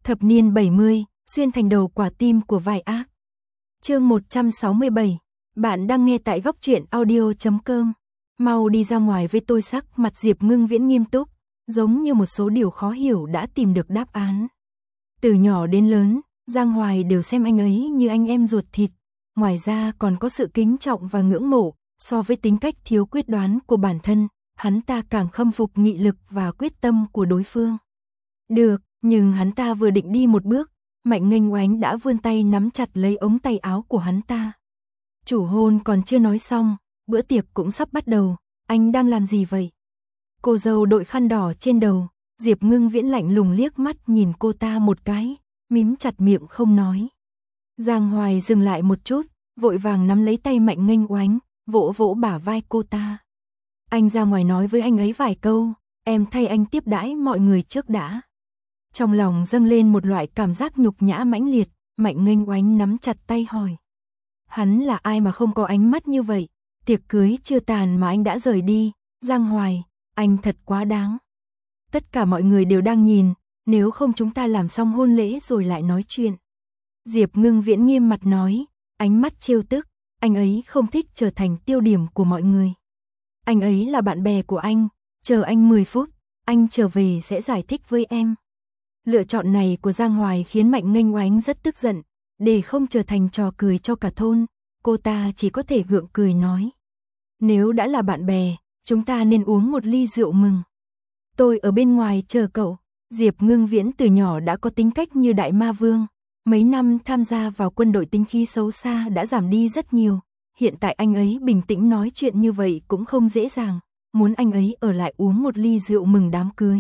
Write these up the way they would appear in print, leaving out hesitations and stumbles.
Thập niên 70, xuyên thành đầu quả tim của vai ác. Chương 167. Bạn đang nghe tại góc truyện audio.com. Mau đi ra ngoài với tôi. Sắc mặt Diệp Ngưng Viễn nghiêm túc, giống như một số điều khó hiểu đã tìm được đáp án. Từ nhỏ đến lớn, Giang Hoài đều xem anh ấy như anh em ruột thịt. Ngoài ra còn có sự kính trọng và ngưỡng mộ. So với tính cách thiếu quyết đoán của bản thân, hắn ta càng khâm phục nghị lực và quyết tâm của đối phương. Được, nhưng hắn ta vừa định đi một bước, Mạnh Nghênh Oánh đã vươn tay nắm chặt lấy ống tay áo của hắn ta. Chủ hôn còn chưa nói xong, bữa tiệc cũng sắp bắt đầu, anh đang làm gì vậy? Cô dâu đội khăn đỏ trên đầu, Diệp Ngưng Viễn lạnh lùng liếc mắt nhìn cô ta một cái, mím chặt miệng không nói. Giang Hoài dừng lại một chút, vội vàng nắm lấy tay Mạnh Nghênh Oánh, vỗ vỗ bả vai cô ta. Anh ra ngoài nói với anh ấy vài câu, em thay anh tiếp đãi mọi người trước đã. Trong lòng dâng lên một loại cảm giác nhục nhã mãnh liệt, Mạnh Nghênh Oánh nắm chặt tay hỏi. Hắn là ai mà không có ánh mắt như vậy? Tiệc cưới chưa tàn mà anh đã rời đi. Giang Hoài, anh thật quá đáng. Tất cả mọi người đều đang nhìn, nếu không chúng ta làm xong hôn lễ rồi lại nói chuyện. Diệp Ngưng Viễn nghiêm mặt nói, ánh mắt trêu tức, anh ấy không thích trở thành tiêu điểm của mọi người. Anh ấy là bạn bè của anh, chờ anh 10 phút, anh trở về sẽ giải thích với em. Lựa chọn này của Giang Hoài khiến Mạnh Nghênh Oánh rất tức giận, để không trở thành trò cười cho cả thôn, cô ta chỉ có thể gượng cười nói. Nếu đã là bạn bè, chúng ta nên uống một ly rượu mừng. Tôi ở bên ngoài chờ cậu. Diệp Ngưng Viễn từ nhỏ đã có tính cách như đại ma vương, mấy năm tham gia vào quân đội tính khí xấu xa đã giảm đi rất nhiều, hiện tại anh ấy bình tĩnh nói chuyện như vậy cũng không dễ dàng, muốn anh ấy ở lại uống một ly rượu mừng đám cưới.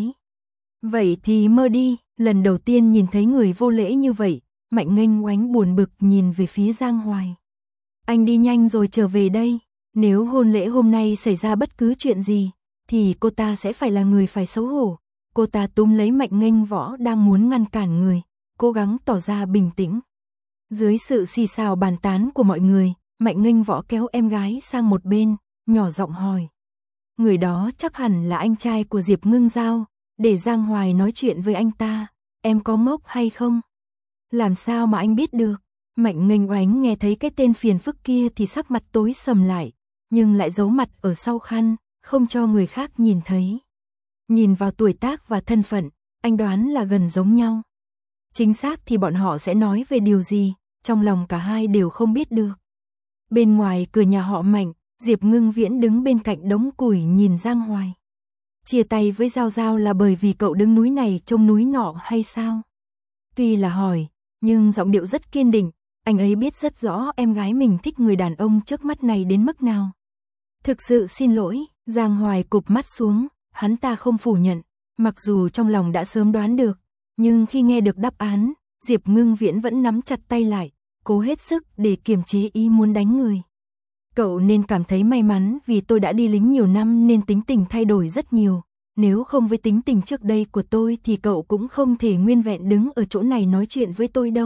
Vậy thì mơ đi. Lần đầu tiên nhìn thấy người vô lễ như vậy, Mạnh Nghênh Oánh buồn bực nhìn về phía Giang Hoài. Anh đi nhanh rồi trở về đây, nếu hôn lễ hôm nay xảy ra bất cứ chuyện gì, thì cô ta sẽ phải là người phải xấu hổ. Cô ta túm lấy Mạnh Nghênh Võ đang muốn ngăn cản người, cố gắng tỏ ra bình tĩnh. Dưới sự xì xào bàn tán của mọi người, Mạnh Nghênh Võ kéo em gái sang một bên, nhỏ giọng hỏi. Người đó chắc hẳn là anh trai của Diệp Ngưng Giao. Để Giang Hoài nói chuyện với anh ta, em có ngốc hay không? Làm sao mà anh biết được? Mạnh Nghênh Oánh nghe thấy cái tên phiền phức kia thì sắc mặt tối sầm lại, nhưng lại giấu mặt ở sau khăn, không cho người khác nhìn thấy. Nhìn vào tuổi tác và thân phận, anh đoán là gần giống nhau. Chính xác thì bọn họ sẽ nói về điều gì, trong lòng cả hai đều không biết được. Bên ngoài cửa nhà họ Mạnh, Diệp Ngưng Viễn đứng bên cạnh đống củi nhìn Giang Hoài. Chia tay với Giao Giao là bởi vì cậu đứng núi này trông núi nọ hay sao? Tuy là hỏi, nhưng giọng điệu rất kiên định, anh ấy biết rất rõ em gái mình thích người đàn ông trước mắt này đến mức nào. Thực sự xin lỗi, Giang Hoài cụp mắt xuống, hắn ta không phủ nhận, mặc dù trong lòng đã sớm đoán được, nhưng khi nghe được đáp án, Diệp Ngưng Viễn vẫn nắm chặt tay lại, cố hết sức để kiềm chế ý muốn đánh người. Cậu nên cảm thấy may mắn vì tôi đã đi lính nhiều năm nên tính tình thay đổi rất nhiều. Nếu không với tính tình trước đây của tôi thì cậu cũng không thể nguyên vẹn đứng ở chỗ này nói chuyện với tôi đâu.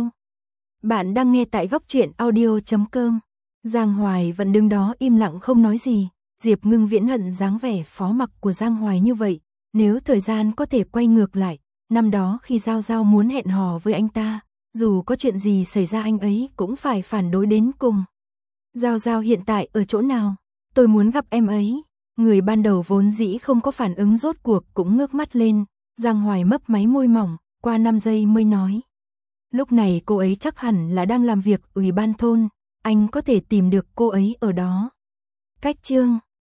Bạn đang nghe tại góc truyện audio.com. Giang Hoài vẫn đứng đó im lặng không nói gì. Diệp Ngưng Viễn hận dáng vẻ phó mặc của Giang Hoài như vậy. Nếu thời gian có thể quay ngược lại, năm đó khi Giao Giao muốn hẹn hò với anh ta, dù có chuyện gì xảy ra anh ấy cũng phải phản đối đến cùng. Giao Giao hiện tại ở chỗ nào? Tôi muốn gặp em ấy. Người ban đầu vốn dĩ không có phản ứng rốt cuộc cũng ngước mắt lên. Giang Hoài mấp máy môi mỏng, qua 5 giây mới nói. Lúc này cô ấy chắc hẳn là đang làm việc ủy ban thôn, anh có thể tìm được cô ấy ở đó. Cách chương